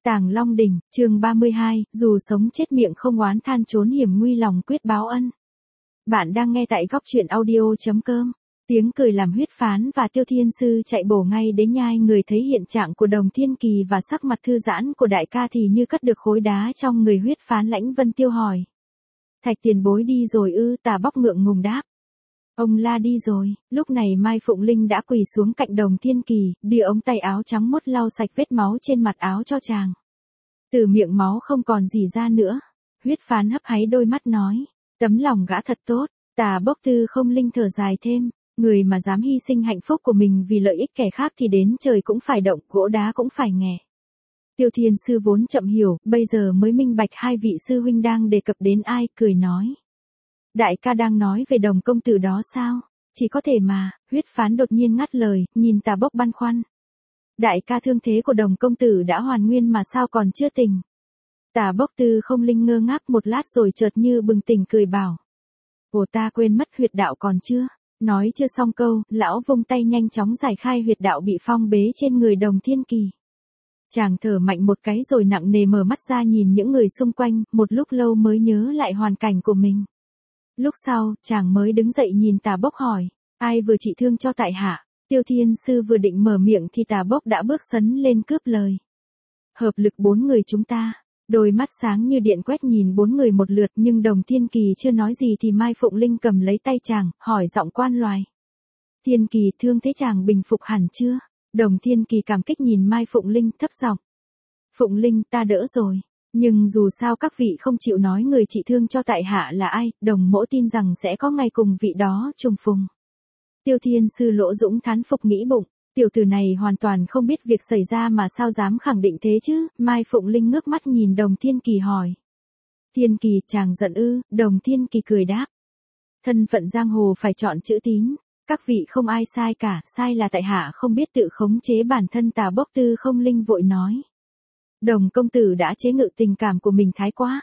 Tàng Long Đỉnh, chương 32, dù sống chết miệng không oán than trốn hiểm nguy lòng quyết báo ân. Bạn đang nghe tại góc truyện audio.com. Tiếng cười làm Huyết Phán và Tiêu Thiên Sư chạy bổ ngay đến nhai người thấy hiện trạng của Đồng Thiên Kỳ và sắc mặt thư giãn của đại ca thì như cắt được khối đá trong người Huyết Phán. Lãnh Vân Tiêu hỏi. Thạch tiền bối đi rồi ư? Tà Bóc ngượng ngùng đáp. Ông la đi rồi. Lúc này Mai Phụng Linh đã quỳ xuống cạnh Đồng Thiên Kỳ, đưa ống tay áo trắng mốt lau sạch vết máu trên mặt áo cho chàng. Từ miệng máu không còn gì ra nữa. Huyết Phán hấp háy đôi mắt nói. Tấm lòng gã thật tốt. Tà Bốc Tư không linh thở dài thêm. Người mà dám hy sinh hạnh phúc của mình vì lợi ích kẻ khác thì đến trời cũng phải động, gỗ đá cũng phải nghè. Tiêu Thiên Sư vốn chậm hiểu, bây giờ mới minh bạch hai vị sư huynh đang đề cập đến ai, cười nói. Đại ca đang nói về Đồng công tử đó sao? Chỉ có thể mà. Huyết Phán đột nhiên ngắt lời, nhìn Tà Bốc băn khoăn. Đại ca thương thế của Đồng công tử đã hoàn nguyên mà sao còn chưa tỉnh? Tà Bốc Tư không linh ngơ ngác một lát rồi chợt như bừng tỉnh cười bảo. Ồ, ta quên mất huyệt đạo còn chưa? Nói chưa xong câu, lão vung tay nhanh chóng giải khai huyệt đạo bị phong bế trên người Đồng Thiên Kỳ. Chàng thở mạnh một cái rồi nặng nề mở mắt ra nhìn những người xung quanh, một lúc lâu mới nhớ lại hoàn cảnh của mình. Lúc sau, chàng mới đứng dậy nhìn Tà Bốc hỏi, ai vừa trị thương cho tại hạ? Tiêu Thiên Sư vừa định mở miệng thì Tà Bốc đã bước sấn lên cướp lời. Hợp lực 4 người chúng ta. Đôi mắt sáng như điện quét nhìn 4 người một lượt, nhưng Đồng Thiên Kỳ chưa nói gì thì Mai Phụng Linh cầm lấy tay chàng, hỏi giọng quan loài. Thiên Kỳ, thương thế chàng bình phục hẳn chưa? Đồng Thiên Kỳ cảm kích nhìn Mai Phụng Linh thấp giọng. Phụng Linh, ta đỡ rồi. Nhưng dù sao các vị không chịu nói người trị thương cho tại hạ là ai, Đồng mỗ tin rằng sẽ có ngày cùng vị đó trùng phùng. Tiêu Thiên Sư Lỗ Dũng thán phục nghĩ bụng. Tiểu tử này hoàn toàn không biết việc xảy ra mà sao dám khẳng định thế chứ? Mai Phụng Linh ngước mắt nhìn Đồng Thiên Kỳ hỏi. Thiên Kỳ, chàng giận ư? Đồng Thiên Kỳ cười đáp. Thân phận giang hồ phải chọn chữ tín. Các vị không ai sai cả, sai là tại hạ không biết tự khống chế bản thân. Tà Bốc Tư không linh vội nói. Đồng công tử đã chế ngự tình cảm của mình thái quá.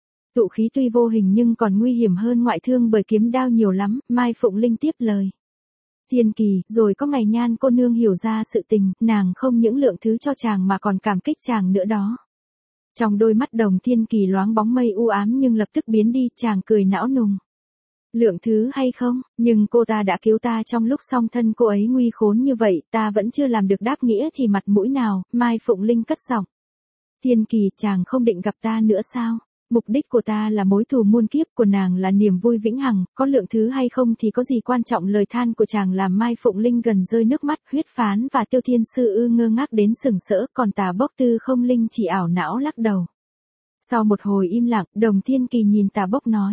Tụ khí tuy vô hình nhưng còn nguy hiểm hơn ngoại thương bởi kiếm đao nhiều lắm. Mai Phụng Linh tiếp lời. Thiên Kỳ, rồi có ngày Nhan cô nương hiểu ra sự tình, nàng không những lượng thứ cho chàng mà còn cảm kích chàng nữa đó. Trong đôi mắt Đồng Thiên Kỳ loáng bóng mây u ám nhưng lập tức biến đi, chàng cười não nùng. Lượng thứ hay không, nhưng cô ta đã cứu ta trong lúc song thân cô ấy nguy khốn như vậy, ta vẫn chưa làm được đáp nghĩa thì mặt mũi nào? Mai Phụng Linh cất giọng. Thiên Kỳ, chàng không định gặp ta nữa sao? Mục đích của ta là mối thù muôn kiếp, của nàng là niềm vui vĩnh hằng, có lượng thứ hay không thì có gì quan trọng? Lời than của chàng làm Mai Phụng Linh gần rơi nước mắt. Huyết Phán và Tiêu Thiên Sư ngơ ngác đến sừng sỡ, còn Tà Bốc Tư không linh chỉ ảo não lắc đầu. Sau một hồi im lặng, Đồng Thiên Kỳ nhìn Tà Bốc nói.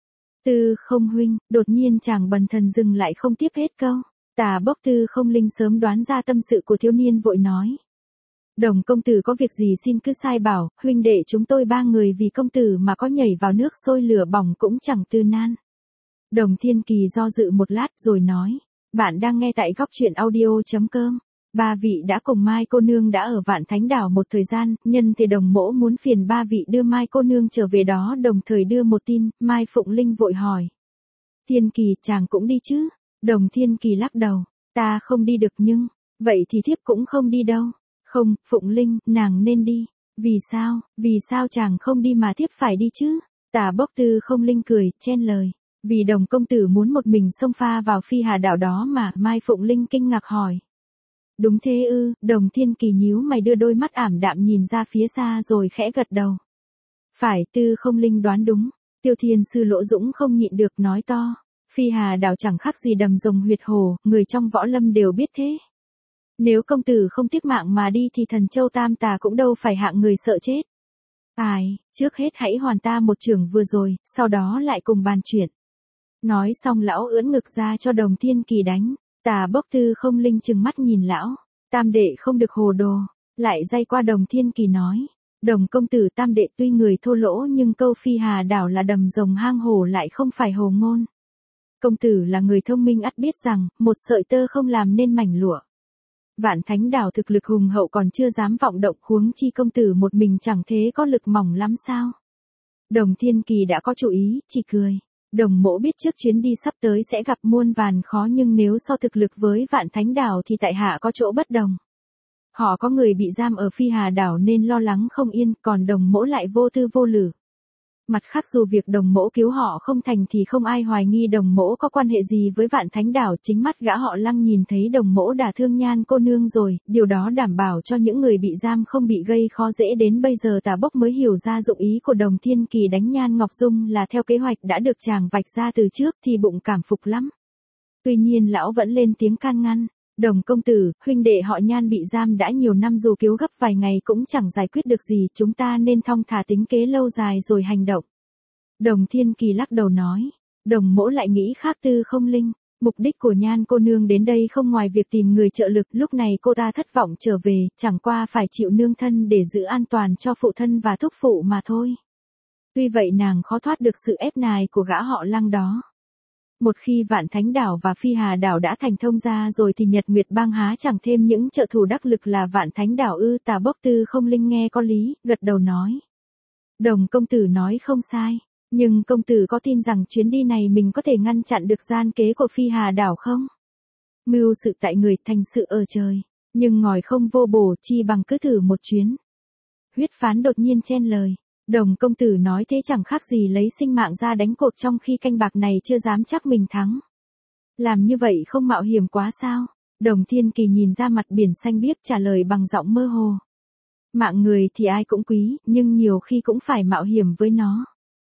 Tư không huynh, đột nhiên chàng bần thần dừng lại không tiếp hết câu. Tà Bốc Tư không linh sớm đoán ra tâm sự của thiếu niên vội nói. Đồng công tử có việc gì xin cứ sai bảo, huynh đệ chúng tôi 3 người vì công tử mà có nhảy vào nước sôi lửa bỏng cũng chẳng tư nan. Đồng Thiên Kỳ do dự một lát rồi nói, bạn đang nghe tại góc truyện audio.com. 3 vị đã cùng Mai cô nương đã ở Vạn Thánh Đảo một thời gian, nhân thì Đồng mỗ muốn phiền 3 vị đưa Mai cô nương trở về đó đồng thời đưa một tin. Mai Phụng Linh vội hỏi. Thiên Kỳ, chàng cũng đi chứ? Đồng Thiên Kỳ lắc đầu, ta không đi được nhưng, vậy thì thiếp cũng không đi đâu. Không, Phụng Linh, nàng nên đi. Vì sao chàng không đi mà thiếp phải đi chứ? Tà Bốc Tư không linh cười, chen lời. Vì Đồng công tử muốn một mình xông pha vào Phi Hà đảo đó mà. Mai Phụng Linh kinh ngạc hỏi. Đúng thế ư? Đồng Thiên Kỳ nhíu mày đưa đôi mắt ảm đạm nhìn ra phía xa rồi khẽ gật đầu. Phải, Tư không linh đoán đúng. Tiêu Thiên Sư Lỗ Dũng không nhịn được nói to. Phi Hà đảo chẳng khác gì đầm rồng huyệt hồ, người trong võ lâm đều biết thế. Nếu công tử không tiếc mạng mà đi thì Thần Châu Tam Tà cũng đâu phải hạng người sợ chết. Trước hết hãy hoàn ta một chưởng vừa rồi, sau đó lại cùng bàn chuyện. Nói xong lão ưỡn ngực ra cho Đồng Thiên Kỳ đánh. Tà Bốc Tư không linh chừng mắt nhìn lão. Tam đệ không được hồ đồ. Lại day qua Đồng Thiên Kỳ nói. Đồng công tử tam đệ tuy người thô lỗ nhưng câu Phi Hà đảo là đầm rồng hang hổ lại không phải hồ ngôn. Công tử là người thông minh ắt biết rằng, một sợi tơ không làm nên mảnh lụa. Vạn Thánh Đảo thực lực hùng hậu còn chưa dám vọng động, huống chi công tử một mình chẳng thế có lực mỏng lắm sao? Đồng Thiên Kỳ đã có chủ ý, chỉ cười. Đồng mỗ biết trước chuyến đi sắp tới sẽ gặp muôn vàn khó nhưng nếu so thực lực với Vạn Thánh Đảo thì tại hạ có chỗ bất đồng. Họ có người bị giam ở Phi Hà đảo nên lo lắng không yên, còn Đồng Mỗ lại vô tư vô lử. Mặt khác dù việc Đồng Mỗ cứu họ không thành thì không ai hoài nghi Đồng Mỗ có quan hệ gì với Vạn Thánh đảo, chính mắt gã họ Lăng nhìn thấy Đồng Mỗ đả thương Nhan cô nương rồi, điều đó đảm bảo cho những người bị giam không bị gây khó dễ. Đến bây giờ Tà Bốc mới hiểu ra dụng ý của Đồng Thiên Kỳ đánh Nhan Ngọc Dung là theo kế hoạch đã được chàng vạch ra từ trước, thì bụng cảm phục lắm. Tuy nhiên lão vẫn lên tiếng can ngăn. Đồng công tử, huynh đệ họ Nhan bị giam đã nhiều năm, dù cứu gấp vài ngày cũng chẳng giải quyết được gì, chúng ta nên thong thả tính kế lâu dài rồi hành động. Đồng Thiên Kỳ lắc đầu nói, Đồng Mỗ lại nghĩ khác. Tư Không Linh, mục đích của Nhan cô nương đến đây không ngoài việc tìm người trợ lực, lúc này cô ta thất vọng trở về, chẳng qua phải chịu nương thân để giữ an toàn cho phụ thân và thúc phụ mà thôi. Tuy vậy nàng khó thoát được sự ép nài của gã họ Lăng đó. Một khi Vạn Thánh đảo và Phi Hà đảo đã thành thông gia rồi thì Nhật Nguyệt bang há chẳng thêm những trợ thủ đắc lực là Vạn Thánh đảo ư? Tà Bốc Tư Không Linh nghe có lý, gật đầu nói. Đồng công tử nói không sai, nhưng công tử có tin rằng chuyến đi này mình có thể ngăn chặn được gian kế của Phi Hà đảo không? Mưu sự tại người, thành sự ở trời, nhưng ngòi không vô bổ, chi bằng cứ thử một chuyến. Huyết Phán đột nhiên chen lời. Đồng công tử nói thế chẳng khác gì lấy sinh mạng ra đánh cuộc, trong khi canh bạc này chưa dám chắc mình thắng. Làm như vậy không mạo hiểm quá sao? Đồng Thiên Kỳ nhìn ra mặt biển xanh biếc trả lời bằng giọng mơ hồ. Mạng người thì ai cũng quý, nhưng nhiều khi cũng phải mạo hiểm với nó.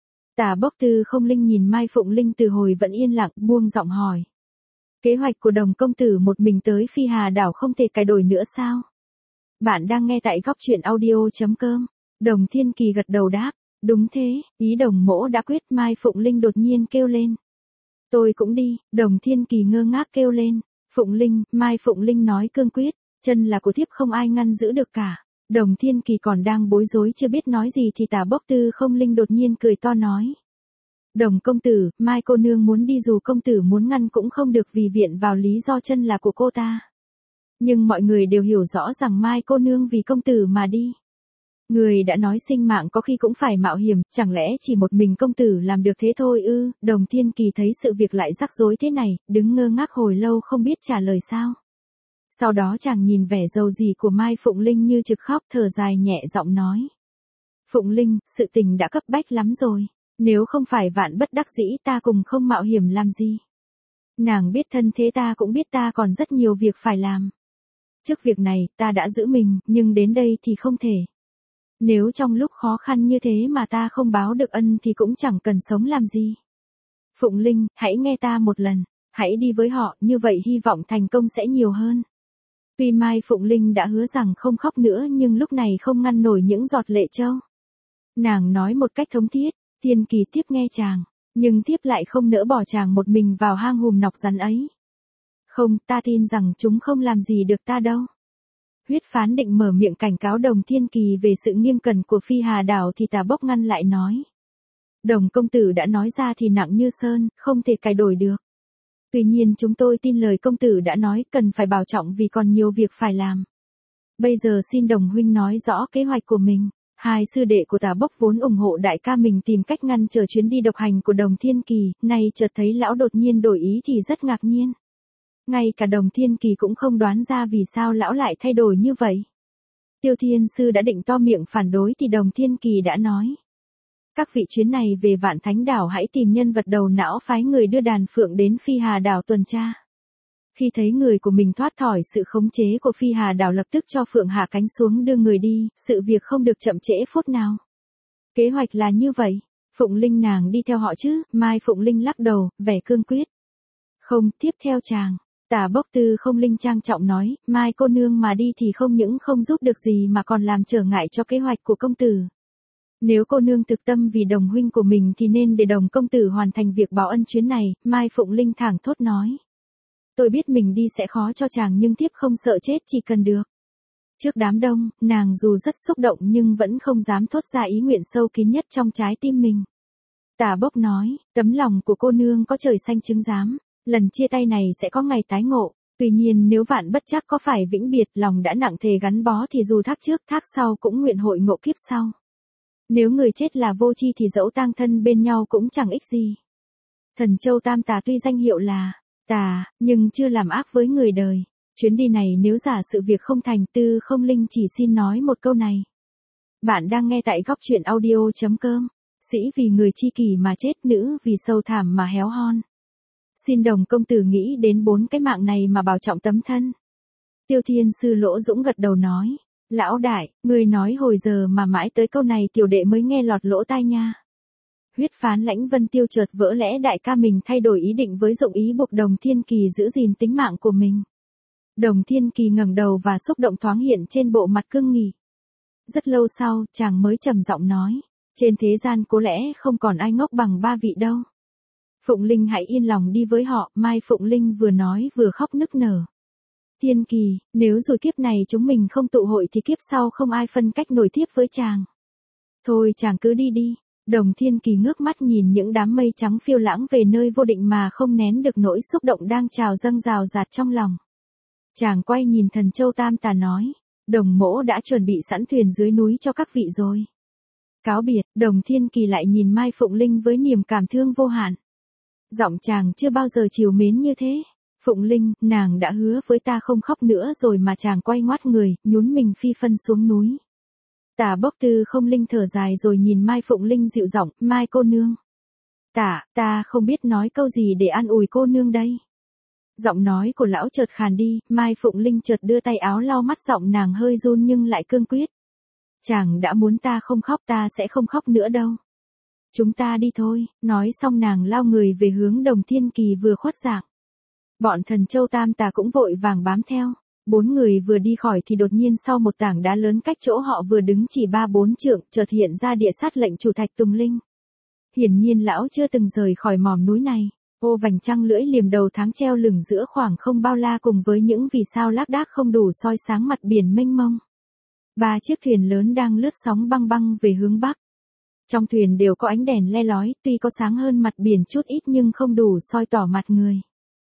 Tà Bốc Tư Không Linh nhìn Mai Phụng Linh từ hồi vẫn yên lặng, buông giọng hỏi. Kế hoạch của Đồng công tử một mình tới Phi Hà đảo không thể cải đổi nữa sao? Bạn đang nghe tại góc truyện audio.com. Đồng Thiên Kỳ gật đầu đáp, đúng thế, ý Đồng Mỗ đã quyết. Mai Phụng Linh đột nhiên kêu lên. Tôi cũng đi. Đồng Thiên Kỳ ngơ ngác kêu lên. Phụng Linh, Mai Phụng Linh nói cương quyết, chân là của thiếp không ai ngăn giữ được cả. Đồng Thiên Kỳ còn đang bối rối chưa biết nói gì thì Tà Bốc Tư Không Linh đột nhiên cười to nói. Đồng công tử, Mai cô nương muốn đi, dù công tử muốn ngăn cũng không được vì viện vào lý do chân là của cô ta. Nhưng mọi người đều hiểu rõ rằng Mai cô nương vì công tử mà đi. Người đã nói sinh mạng có khi cũng phải mạo hiểm, chẳng lẽ chỉ một mình công tử làm được thế thôi ư? Đồng Thiên Kỳ thấy sự việc lại rắc rối thế này, đứng ngơ ngác hồi lâu không biết trả lời sao. Sau đó chàng nhìn vẻ dầu dì của Mai Phụng Linh như trực khóc, thở dài nhẹ giọng nói. Phụng Linh, sự tình đã cấp bách lắm rồi, nếu không phải vạn bất đắc dĩ ta cùng không mạo hiểm làm gì. Nàng biết thân thế, ta cũng biết ta còn rất nhiều việc phải làm. Trước việc này ta đã giữ mình, nhưng đến đây thì không thể. Nếu trong lúc khó khăn như thế mà ta không báo được ân thì cũng chẳng cần sống làm gì. Phụng Linh, hãy nghe ta một lần, hãy đi với họ, như vậy hy vọng thành công sẽ nhiều hơn. Tuy Mai Phụng Linh đã hứa rằng không khóc nữa nhưng lúc này không ngăn nổi những giọt lệ trâu. Nàng nói một cách thống thiết, Thiên Kỳ tiếp nghe chàng, nhưng tiếp lại không nỡ bỏ chàng một mình vào hang hùm nọc rắn ấy. Không, ta tin rằng chúng không làm gì được ta đâu. Huyết Phán định mở miệng cảnh cáo Đồng Thiên Kỳ về sự nghiêm cẩn của Phi Hà đảo thì Tà Bốc ngăn lại nói. Đồng công tử đã nói ra thì nặng như sơn, không thể cải đổi được. Tuy nhiên chúng tôi tin lời công tử đã nói, cần phải bảo trọng vì còn nhiều việc phải làm. Bây giờ xin Đồng huynh nói rõ kế hoạch của mình. Hai sư đệ của Tà Bốc vốn ủng hộ đại ca mình tìm cách ngăn trở chuyến đi độc hành của Đồng Thiên Kỳ, nay chợt thấy lão đột nhiên đổi ý thì rất ngạc nhiên. Ngay cả Đồng Thiên Kỳ cũng không đoán ra vì sao lão lại thay đổi như vậy. Tiêu Thiên Sư đã định to miệng phản đối thì Đồng Thiên Kỳ đã nói. Các vị, chuyến này về Vạn Thánh đảo hãy tìm nhân vật đầu não, phái người đưa đàn phượng đến Phi Hà đảo tuần tra. Khi thấy người của mình thoát khỏi sự khống chế của Phi Hà đảo lập tức cho phượng hạ cánh xuống đưa người đi, sự việc không được chậm trễ phút nào. Kế hoạch là như vậy. Phụng Linh nàng đi theo họ chứ? Mai Phụng Linh lắc đầu, vẻ cương quyết. Không, tiếp theo chàng. Tà Bốc Tư Không Linh trang trọng nói, Mai cô nương mà đi thì không những không giúp được gì mà còn làm trở ngại cho kế hoạch của công tử. Nếu cô nương thực tâm vì Đồng huynh của mình thì nên để Đồng công tử hoàn thành việc báo ân chuyến này. Mai Phụng Linh thẳng thốt nói. Tôi biết mình đi sẽ khó cho chàng nhưng thiếp không sợ chết chỉ cần được. Trước đám đông, nàng dù rất xúc động nhưng vẫn không dám thốt ra ý nguyện sâu kín nhất trong trái tim mình. Tà Bốc nói, tấm lòng của cô nương có trời xanh chứng giám, lần chia tay này sẽ có ngày tái ngộ. Tuy nhiên nếu vạn bất chắc có phải vĩnh biệt, lòng đã nặng thề gắn bó thì dù thác trước thác sau cũng nguyện hội ngộ kiếp sau. Nếu người chết là vô tri thì dẫu tang thân bên nhau cũng chẳng ích gì. Thần Châu Tam Tà tuy danh hiệu là tà, nhưng chưa làm ác với người đời. Chuyến đi này nếu giả sự việc không thành, Tư Không Linh chỉ xin nói một câu này. Bạn đang nghe tại góc truyện audio.com. Sĩ vì người chi kỷ mà chết, nữ vì sâu thảm mà héo hon. Xin Đồng công tử nghĩ đến 4 cái mạng này mà bảo trọng tấm thân. Tiêu Thiên Sư Lỗ Dũng gật đầu nói. Lão đại, người nói hồi giờ mà mãi tới câu này tiểu đệ mới nghe lọt lỗ tai nha. Huyết phán Lãnh Vân Tiêu chợt vỡ lẽ đại ca mình thay đổi ý định với dụng ý buộc Đồng Thiên Kỳ giữ gìn tính mạng của mình. Đồng Thiên Kỳ ngẩng đầu và xúc động thoáng hiện trên bộ mặt cương nghị. Rất lâu sau, chàng mới trầm giọng nói, trên thế gian có lẽ không còn ai ngốc bằng 3 vị đâu. Phụng Linh hãy yên lòng đi với họ. Mai Phụng Linh vừa nói vừa khóc nức nở. Thiên Kỳ, nếu rồi kiếp này chúng mình không tụ hội thì kiếp sau không ai phân cách nổi tiếp với chàng. Thôi chàng cứ đi đi. Đồng Thiên Kỳ ngước mắt nhìn những đám mây trắng phiêu lãng về nơi vô định mà không nén được nỗi xúc động đang trào dâng rào rạt trong lòng. Chàng quay nhìn Thần Châu Tam Tà nói, Đồng mỗ đã chuẩn bị sẵn thuyền dưới núi cho các vị rồi. Cáo biệt, Đồng Thiên Kỳ lại nhìn Mai Phụng Linh với niềm cảm thương vô hạn. Giọng chàng chưa bao giờ trìu mến như thế. Phụng Linh, nàng đã hứa với ta không khóc nữa rồi mà. Chàng quay ngoắt người, nhún mình phi phân xuống núi. Tả Bốc Tư Không Linh thở dài rồi nhìn Mai Phụng Linh dịu giọng, Mai cô nương. Ta không biết nói câu gì để an ủi cô nương đây. Giọng nói của lão chợt khàn đi, Mai Phụng Linh chợt đưa tay áo lau mắt, giọng nàng hơi run nhưng lại cương quyết. Chàng đã muốn ta không khóc, ta sẽ không khóc nữa đâu. Chúng ta đi thôi. Nói xong nàng lao người về hướng Đồng Thiên Kỳ vừa khuất dạng. Bọn Thần Châu Tam Tà cũng vội vàng bám theo. 4 người vừa đi khỏi thì đột nhiên sau một tảng đá lớn cách chỗ họ vừa đứng chỉ 3-4 trượng, chợt hiện ra địa sát lệnh chủ Thạch Tùng Linh. Hiển nhiên lão chưa từng rời khỏi mỏm núi này. Ô vành trăng lưỡi liềm đầu tháng treo lửng giữa khoảng không bao la cùng với những vì sao lác đác không đủ soi sáng mặt biển mênh mông. 3 chiếc thuyền lớn đang lướt sóng băng băng về hướng bắc. Trong thuyền đều có ánh đèn le lói, tuy có sáng hơn mặt biển chút ít nhưng không đủ soi tỏ mặt người.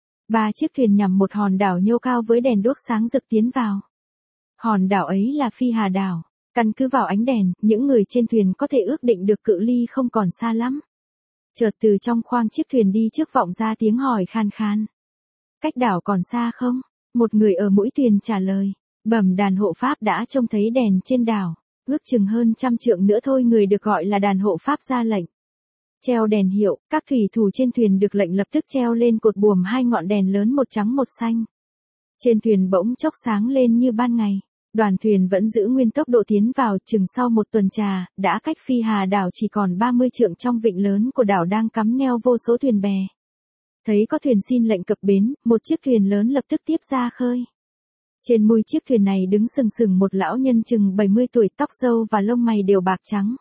3 chiếc thuyền nhằm một hòn đảo nhô cao với đèn đuốc sáng rực tiến vào. Hòn đảo ấy là Phi Hà Đảo. Căn cứ vào ánh đèn, những người trên thuyền có thể ước định được cự ly không còn xa lắm. Chợt từ trong khoang chiếc thuyền đi trước vọng ra tiếng hỏi khan khan. Cách đảo còn xa không? Một người ở mũi thuyền trả lời. Bẩm đàn hộ pháp đã trông thấy đèn trên đảo. Ước chừng hơn 100 trượng nữa thôi. Người được gọi là đàn hộ pháp ra lệnh. Treo đèn hiệu, các thủy thủ trên thuyền được lệnh lập tức treo lên cột buồm 2 ngọn đèn lớn, một trắng một xanh. Trên thuyền bỗng chốc sáng lên như ban ngày. Đoàn thuyền vẫn giữ nguyên tốc độ tiến vào, chừng sau một tuần trà, đã cách Phi Hà Đảo chỉ còn 30 trượng. Trong vịnh lớn của đảo đang cắm neo vô số thuyền bè. Thấy có thuyền xin lệnh cập bến, một chiếc thuyền lớn lập tức tiếp ra khơi. Trên mui chiếc thuyền này đứng sừng sừng một lão nhân chừng 70 tuổi, tóc râu và lông mày đều bạc trắng.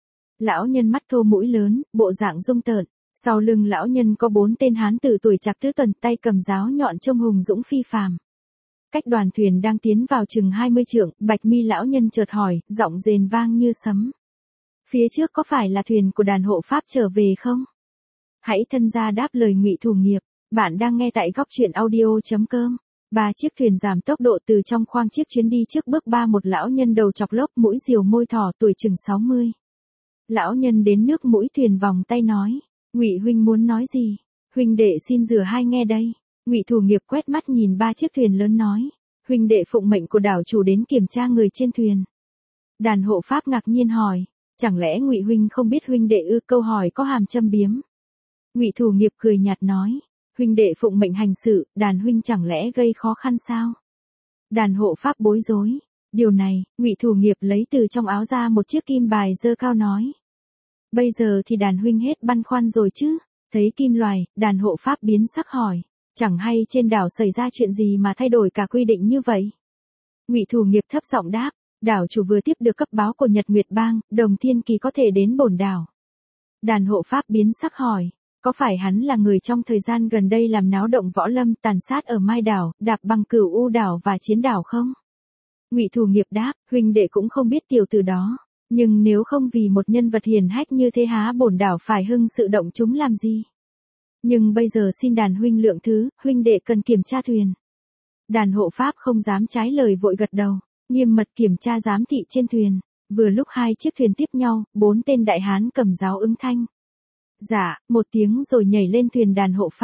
Lão nhân mắt thô mũi lớn, bộ dạng hung tợn. Sau lưng lão nhân có 4 tên hán tử tuổi chạc tứ tuần, tay cầm giáo nhọn trông hùng dũng phi phàm. Cách đoàn thuyền đang tiến vào chừng 20 trượng, bạch mi lão nhân chợt hỏi, giọng rền vang như sấm. Phía trước có phải là thuyền của đàn hộ pháp trở về không? Hãy thân ra đáp lời Ngụy Thủ Nghiệp. Bạn đang nghe tại góc truyện audio.com. 3 chiếc thuyền giảm tốc độ từ trong khoang chiếc chuyến đi trước bước một lão nhân đầu chọc lốc, mũi diều môi thỏ, tuổi chừng 60. Lão nhân đến nước mũi thuyền vòng tay nói, Ngụy huynh muốn nói gì? Huynh đệ xin rửa hai nghe đây. Ngụy Thủ Nghiệp quét mắt nhìn 3 chiếc thuyền lớn nói, huynh đệ phụng mệnh của đảo chủ đến kiểm tra người trên thuyền. Đàn hộ pháp ngạc nhiên hỏi, chẳng lẽ Ngụy huynh không biết huynh đệ ư? Câu hỏi có hàm châm biếm. Ngụy Thủ Nghiệp cười nhạt nói, huynh đệ phụng mệnh hành sự, đàn huynh chẳng lẽ gây khó khăn sao? Đàn hộ pháp bối rối. Điều này, Ngụy Thủ Nghiệp lấy từ trong áo ra một chiếc kim bài giơ cao nói. Bây giờ thì đàn huynh hết băn khoăn rồi chứ? Thấy kim loài, đàn hộ pháp biến sắc hỏi, chẳng hay trên đảo xảy ra chuyện gì mà thay đổi cả quy định như vậy? Ngụy Thủ Nghiệp thấp giọng đáp, đảo chủ vừa tiếp được cấp báo của Nhật Nguyệt Bang, Đồng Thiên Kỳ có thể đến bổn đảo. Đàn hộ pháp biến sắc hỏi, có phải hắn là người trong thời gian gần đây làm náo động võ lâm, tàn sát ở Mai đảo, Đạp Bằng Cửu U đảo và Chiến đảo không? Ngụy Thủ Nghiệp đáp, huynh đệ cũng không biết tiểu tử đó, nhưng nếu không vì một nhân vật hiển hách như thế há bổn đảo phải hưng sự động chúng làm gì? Nhưng bây giờ xin đàn huynh lượng thứ, huynh đệ cần kiểm tra thuyền. Đàn hộ pháp không dám trái lời vội gật đầu, nghiêm mật kiểm tra giám thị trên thuyền. Vừa lúc 2 chiếc thuyền tiếp nhau, 4 tên đại hán cầm giáo ứng thanh. Dạ, một tiếng rồi nhảy lên thuyền đàn hộ pháp.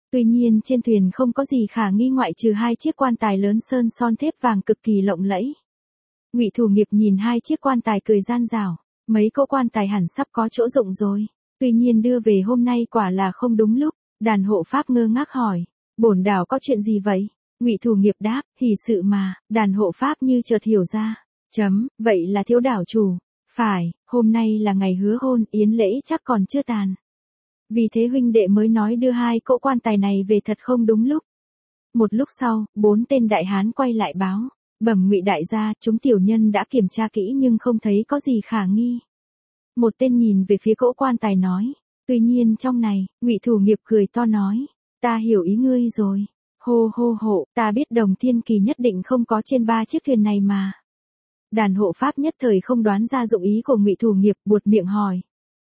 Tuy nhiên trên thuyền không có gì khả nghi ngoại trừ 2 chiếc quan tài lớn sơn son thép vàng cực kỳ lộng lẫy. Ngụy Thủ Nghiệp nhìn 2 chiếc quan tài cười gian dảo, mấy cỗ quan tài hẳn sắp có chỗ dụng rồi. Tuy nhiên đưa về hôm nay quả là không đúng lúc. Đàn hộ pháp ngơ ngác hỏi, bổn đảo có chuyện gì vậy? Ngụy Thủ Nghiệp đáp, hỷ sự mà. Đàn hộ pháp như chợt hiểu ra. Vậy là thiếu đảo chủ. Phải, hôm nay là ngày hứa hôn, yến lễ chắc còn chưa tàn. Vì thế huynh đệ mới nói đưa 2 cỗ quan tài này về thật không đúng lúc. Một lúc sau, 4 tên đại hán quay lại báo, bẩm Ngụy đại gia, chúng tiểu nhân đã kiểm tra kỹ nhưng không thấy có gì khả nghi. Một tên nhìn về phía cỗ quan tài nói, tuy nhiên trong này, Ngụy Thủ Nghiệp cười to nói, ta hiểu ý ngươi rồi. Hô hô hộ, ta biết Đồng Thiên Kỳ nhất định không có trên 3 chiếc thuyền này mà. Đàn hộ pháp nhất thời không đoán ra dụng ý của Ngụy Thủ Nghiệp, buột miệng hỏi.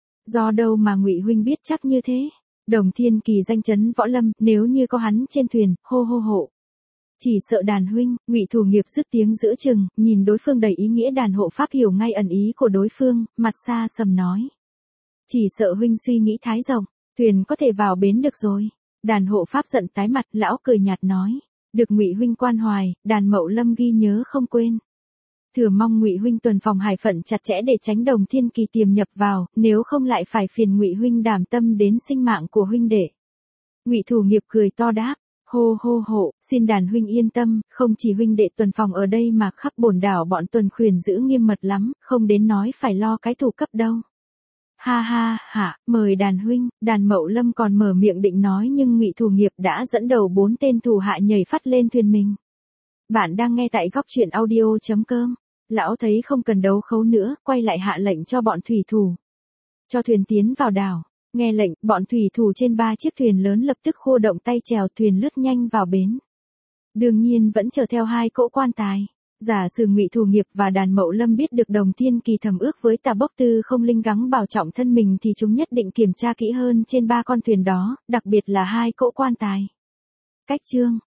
Do đâu mà Ngụy huynh biết chắc như thế? Đồng Thiên Kỳ danh chấn võ lâm, nếu như có hắn trên thuyền, hô hô hộ. Chỉ sợ đàn huynh. Ngụy Thủ Nghiệp dứt tiếng giữa chừng, nhìn đối phương đầy ý nghĩa. Đàn hộ pháp hiểu ngay ẩn ý của đối phương, mặt xa sầm nói. Chỉ sợ huynh suy nghĩ thái rộng, thuyền có thể vào bến được rồi. Đàn hộ pháp giận tái mặt, lão cười nhạt nói, được Ngụy huynh quan hoài, đàn Mậu Lâm ghi nhớ không quên. Thừa mong Ngụy huynh tuần phòng hải phận chặt chẽ để tránh Đồng Thiên Kỳ tiềm nhập vào, nếu không lại phải phiền Ngụy huynh đảm tâm đến sinh mạng của huynh đệ. Ngụy Thủ Nghiệp cười to đáp, hô hô hộ, xin đàn huynh yên tâm, không chỉ huynh đệ tuần phòng ở đây mà khắp bổn đảo bọn tuần khuyển giữ nghiêm mật lắm, không đến nói phải lo cái thủ cấp đâu. Ha ha hả, mời đàn huynh. Đàn Mậu Lâm còn mở miệng định nói nhưng Ngụy Thủ Nghiệp đã dẫn đầu 4 tên thủ hạ nhảy phát lên thuyền mình. Bạn đang nghe tại góc truyện audio.com. Lão thấy không cần đấu khấu nữa, quay lại hạ lệnh cho bọn thủy thủ. Cho thuyền tiến vào đảo. Nghe lệnh, bọn thủy thủ trên 3 chiếc thuyền lớn lập tức khô động tay chèo thuyền lướt nhanh vào bến. Đương nhiên vẫn chở theo 2 cỗ quan tài. Giả sử Ngụy Thủ Nghiệp và đàn Mậu Lâm biết được Đồng Thiên Kỳ thầm ước với Tà Bốc Tư không linh gắng bảo trọng thân mình thì chúng nhất định kiểm tra kỹ hơn trên 3 con thuyền đó, đặc biệt là 2 cỗ quan tài. Cách chương